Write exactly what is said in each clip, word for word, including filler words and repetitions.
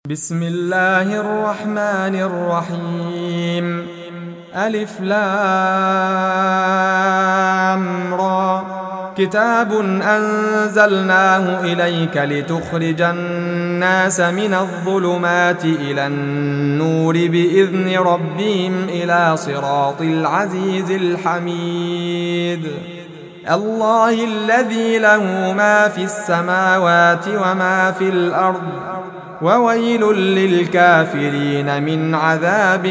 بسم الله الرحمن الرحيم. ألف لام را. كتاب أنزلناه إليك لتخرج الناس من الظلمات إلى النور بإذن ربهم إلى صراط العزيز الحميد. الله الذي له ما في السماوات وما في الأرض، وويل للكافرين من عذاب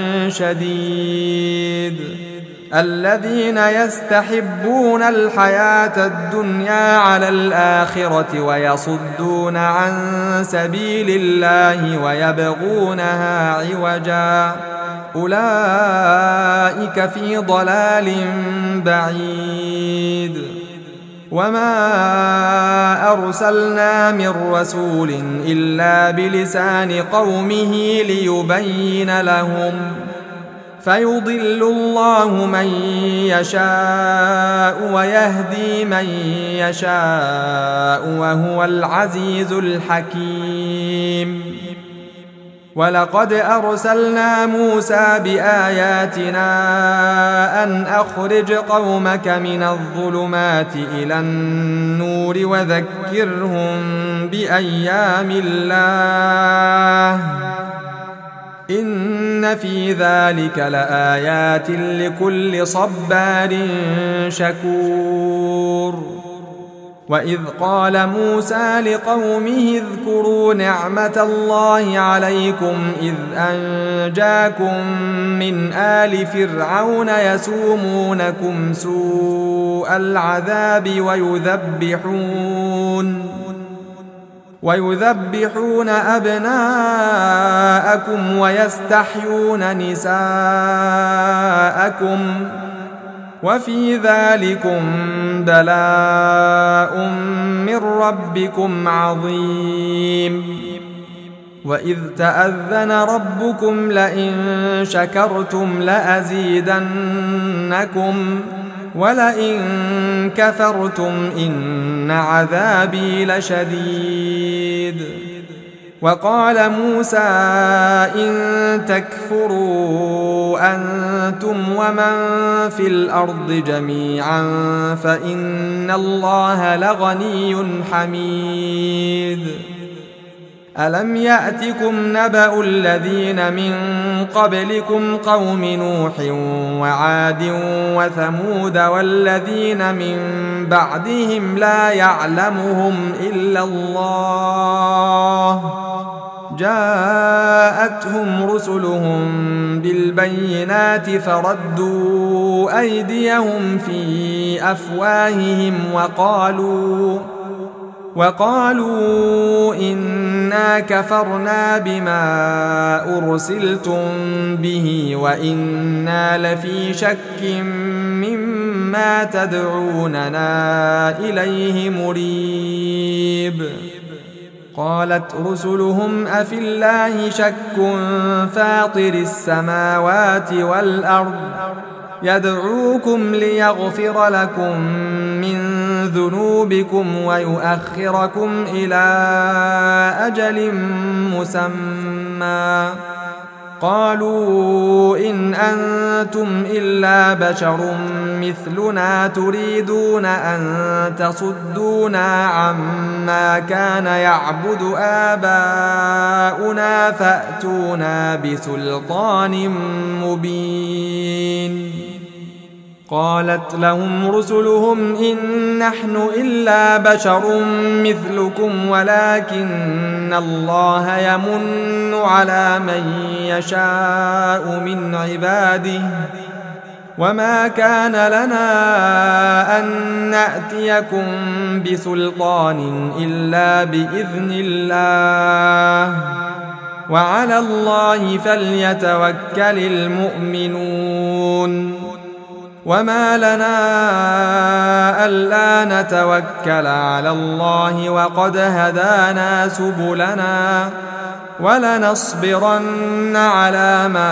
شديد. الذين يستحبون الحياة الدنيا على الآخرة ويصدون عن سبيل الله ويبغونها عوجا، أولئك في ضلال بعيد. وما أرسلنا من رسول إلا بلسان قومه ليبين لهم، فيضل الله من يشاء ويهدي من يشاء وهو العزيز الحكيم. ولقد أرسلنا موسى بآياتنا أن أخرج قومك من الظلمات إلى النور وذكرهم بأيام الله، إن في ذلك لآيات لكل صبار شكور. وإذ قال موسى لقومه اذكروا نعمة الله عليكم إذ أنجاكم من آل فرعون يسومونكم سوء العذاب ويذبحون ويذبحون أبناءكم ويستحيون نساءكم، وفي ذلكم بلاء من ربكم عظيم. وإذ تأذن ربكم لئن شكرتم لأزيدنكم ولئن كفرتم إن عذابي لشديد. وقال موسى إن تكفروا أنتم ومن في الأرض جميعا فإن الله لغني حميد. ألم يأتكم نبأ الذين من قبلكم قوم نوح وعاد وثمود والذين من بعدهم لا يعلمهم إلا الله، جاءتهم رسلهم بالبينات فردوا أيديهم في أفواههم وقالوا وقالوا إنا كفرنا بما أرسلتم به وإنا لفي شك مما تدعوننا إليه مريب. قالت رسلهم أفي الله شك فاطر السماوات والأرض يدعوكم ليغفر لكم من ذنوبكم ويؤخركم إلى أجل مسمى. قالوا إن أنتم إلا بشر مثلنا تريدون أن تصدونا عما كان يعبد آباؤنا فأتونا بسلطان مبين. قالت لهم رسلهم إن نحن إلا بشر مثلكم ولكن الله يمن على من يشاء من عباده، وما كان لنا أن نأتيكم بسلطان إلا بإذن الله، وعلى الله فليتوكل المؤمنون. وما لنا ألا نتوكل على الله وقد هدانا سبلنا ولنصبرن على ما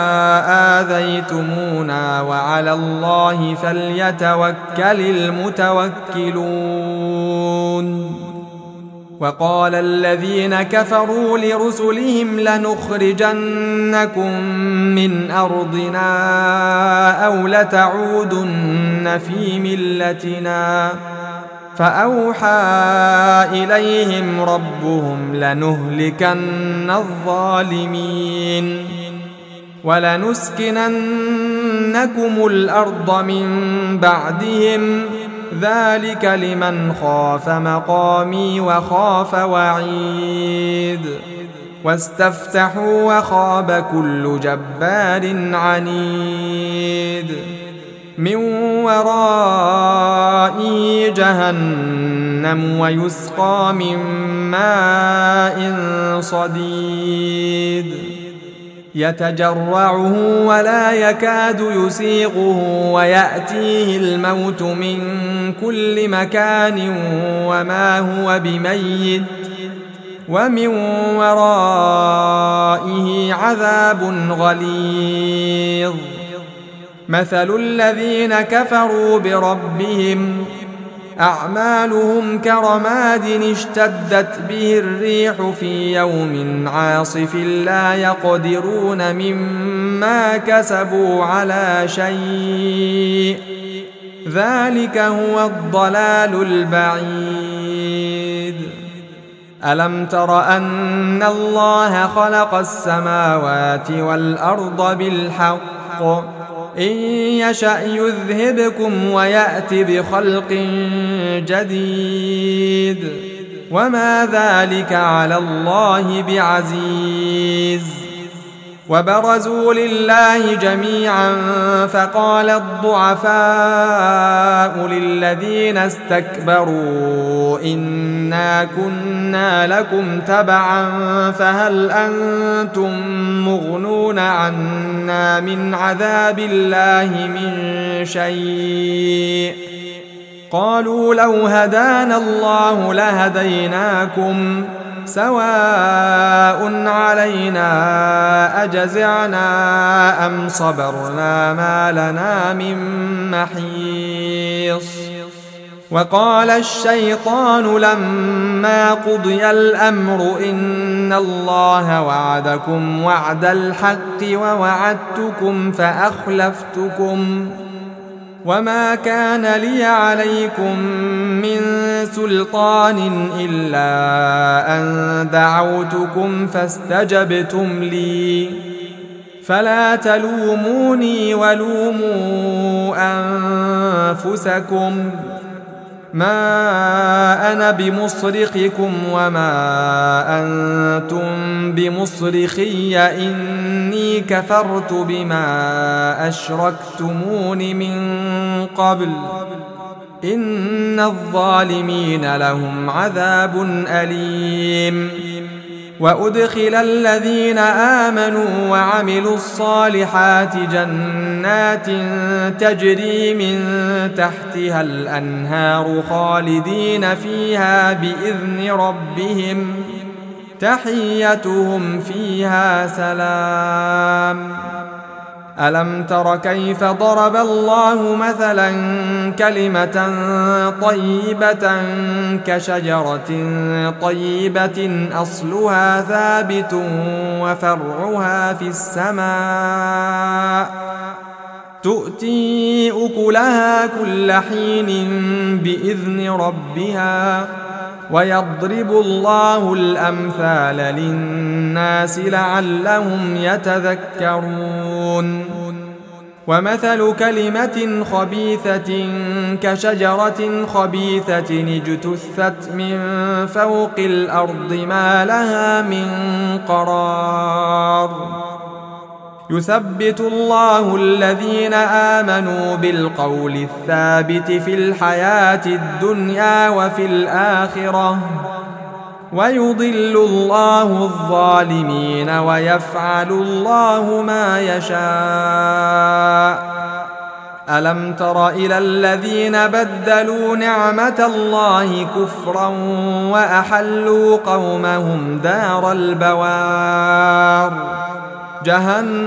آذيتمونا وعلى الله فليتوكل المتوكلون. وقال الذين كفروا لرسلهم لنخرجنكم من أرضنا أو لتعودن في ملتنا فأوحى إليهم ربهم لنهلكن الظالمين ولنسكننكم الأرض من بعدهم ذلك لمن خاف مقامي وخاف وعيد واستفتحوا وخاب كل جبار عنيد من ورائه جهنم ويسقى من ماء صديد يتجرعه ولا يكاد يسيغه ويأتيه الموت من كل مكان وما هو بميت ومن ورائه عذاب غليظ مثل الذين كفروا بربهم أعمالهم كرماد اشتدت به الريح في يوم عاصف لا يقدرون مما كسبوا على شيء ذلك هو الضلال البعيد ألم تر أن الله خلق السماوات والأرض بالحق إن يشأ يذهبكم ويأت بخلق جديد وما ذلك على الله بعزيز وبرزوا لله جميعا فقال الضعفاء للذين استكبروا إنا كنا لكم تبعا فهل أنتم مغنون عنا من عذاب الله من شيء قالوا لو هدانا الله لهديناكم سواء علينا أجزعنا أم صبرنا ما لنا من محيص وقال الشيطان لما قضي الأمر إن الله وعدكم وعد الحق ووعدتكم فأخلفتكم وما كان لي عليكم من سلطان إلا أن دعوتكم فاستجبتم لي فلا تلوموني ولوموا أنفسكم ما أنا بمصرخكم وما أنتم بمصرخي إني كفرت بما أشركتمون من قبل إن الظالمين لهم عذاب أليم وأدخل الذين آمنوا وعملوا الصالحات جنات تجري من تحتها الأنهار خالدين فيها بإذن ربهم تحيتهم فيها سلام ألم تر كيف ضرب الله مثلا كلمة طيبة كشجرة طيبة أصلها ثابت وفرعها في السماء تؤتي أكلها كل حين بإذن ربها ويضرب الله الأمثال للناس لعلهم يتذكرون ومثل كلمة خبيثة كشجرة خبيثة اجتثت من فوق الأرض ما لها من قرار يثبت الله الذين آمنوا بالقول الثابت في الحياة الدنيا وفي الآخرة ويضل الله الظالمين ويفعل الله ما يشاء ألم تر إلى الذين بدلوا نعمة الله كفرا وأحلوا قومهم دار البوار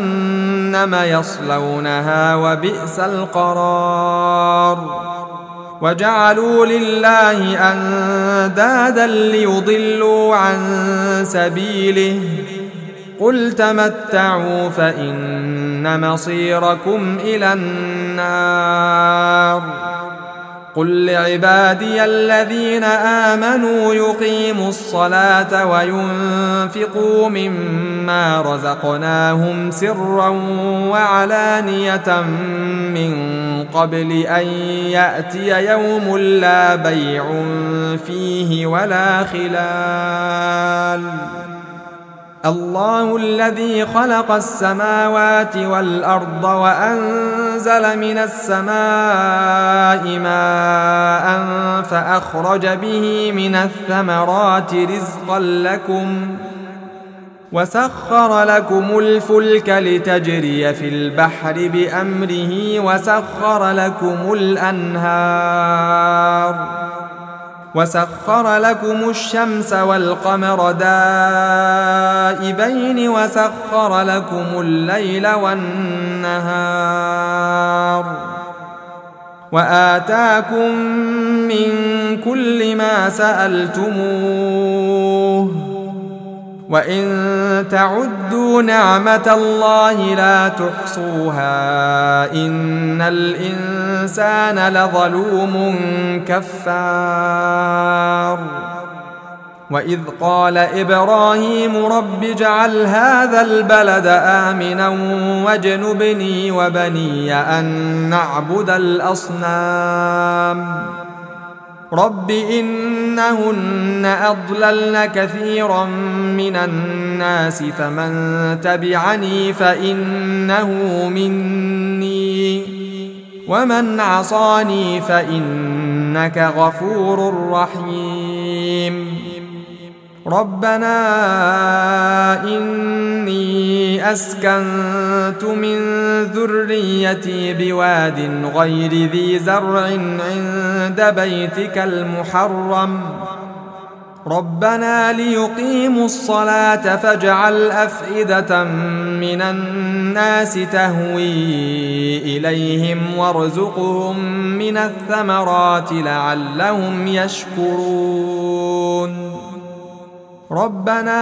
جهنم يصلونها وبئس القرار وجعلوا لله أندادا ليضلوا عن سبيله قل تمتعوا فإن مصيركم إلى النار قل لعبادي الذين آمنوا يقيموا الصلاة وينفقوا مما رزقناهم سرا وعلانية من قبل أن يأتي يوم لا بيع فيه ولا خلال الله الذي خلق السماوات والأرض وأنزل من السماء ماء فأخرج به من الثمرات رزقا لكم وسخر لكم الفلك لتجري في البحر بأمره وسخر لكم الأنهار وسخر لكم الشمس والقمر دائبين وسخر لكم الليل والنهار وآتاكم من كل ما سألتموه وإن تعدوا نعمة الله لا تحصوها إن الإنسان لظلوم كفار وإذ قال إبراهيم رب اجعل هذا البلد آمنا واجنبني وبني أن نعبد الأصنام رب إنهن أضللن كثيرا من الناس فمن تبعني فإنه مني ومن عصاني فإنك غفور رحيم ربنا إني أسكنت من ذريتي بواد غير ذي زرع عند بيتك المحرم ربنا ليقيموا الصلاة فاجعل أفئدة من الناس تهوي إليهم وارزقهم من الثمرات لعلهم يشكرون ربنا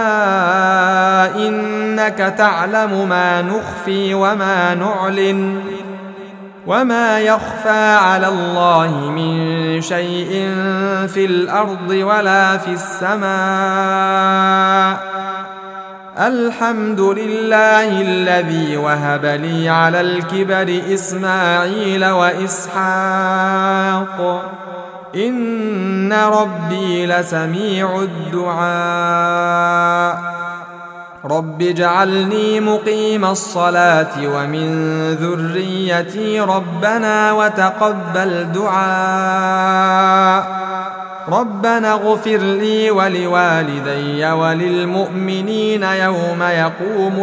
إنك تعلم ما نخفي وما نعلن وما يخفى على الله من شيء في الأرض ولا في السماء الحمد لله الذي وهب لي على الكبر إسماعيل وإسحاق إن ربي لسميع الدعاء رب اجعلني مقيم الصلاة ومن ذريتي ربنا وتقبل دعاء ربنا اغفر لي ولوالدي وللمؤمنين يوم يقوم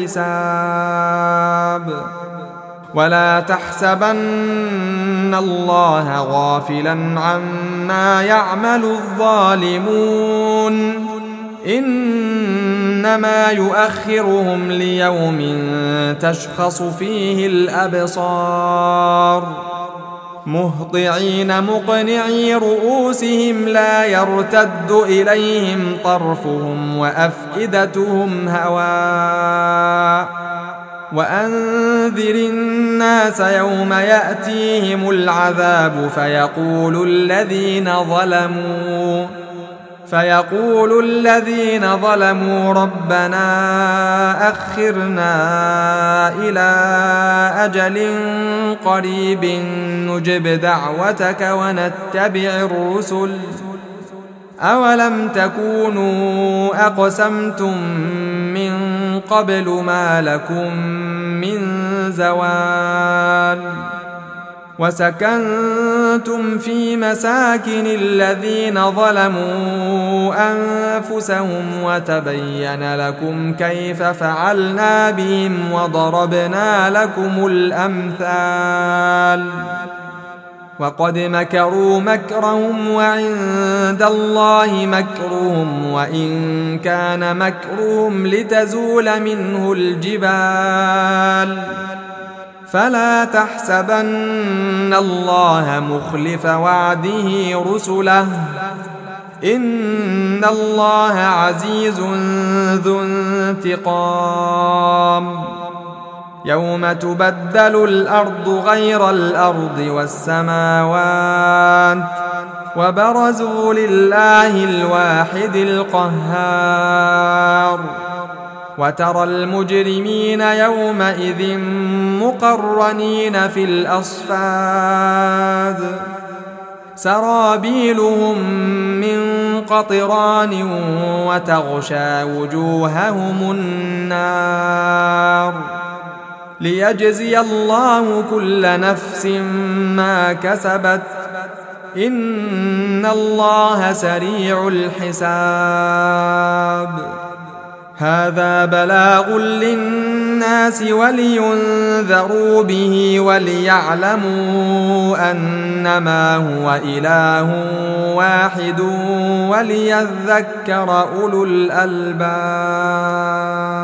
الحساب ولا تحسبن الله غافلا عما يعمل الظالمون إنما يؤخرهم ليوم تشخص فيه الأبصار مهطعين مقنعي رؤوسهم لا يرتد إليهم طرفهم وأفئدتهم هواء وأنذر الناس يوم يأتيهم العذاب فيقول الذين ظلموا فيقول الذين ظلموا ربنا أخرنا إلى أجل قريب نجب دعوتك ونتبع الرسل أولم تكونوا أقسمتم من قبل ما لكم من زوال وسكنتم في مساكن الذين ظلموا أنفسهم وتبين لكم كيف فعلنا بهم وضربنا لكم الأمثال وقد مكروا مكرهم وعند الله مكرهم وإن كان مكرهم لتزول منه الجبال فلا تحسبن الله مخلف وعده رسله إن الله عزيز ذو انتقام يوم تبدل الأرض غير الأرض والسماوات وبرزوا لله الواحد القهار وترى المجرمين يومئذ مقرنين في الأصفاد سرابيلهم من قطران وتغشى وجوههم النار ليجزي الله كل نفس ما كسبت إن الله سريع الحساب هذا بلاغ للناس ولينذروا به وليعلموا أنما هو إله واحد وليذكر أولو الألباب.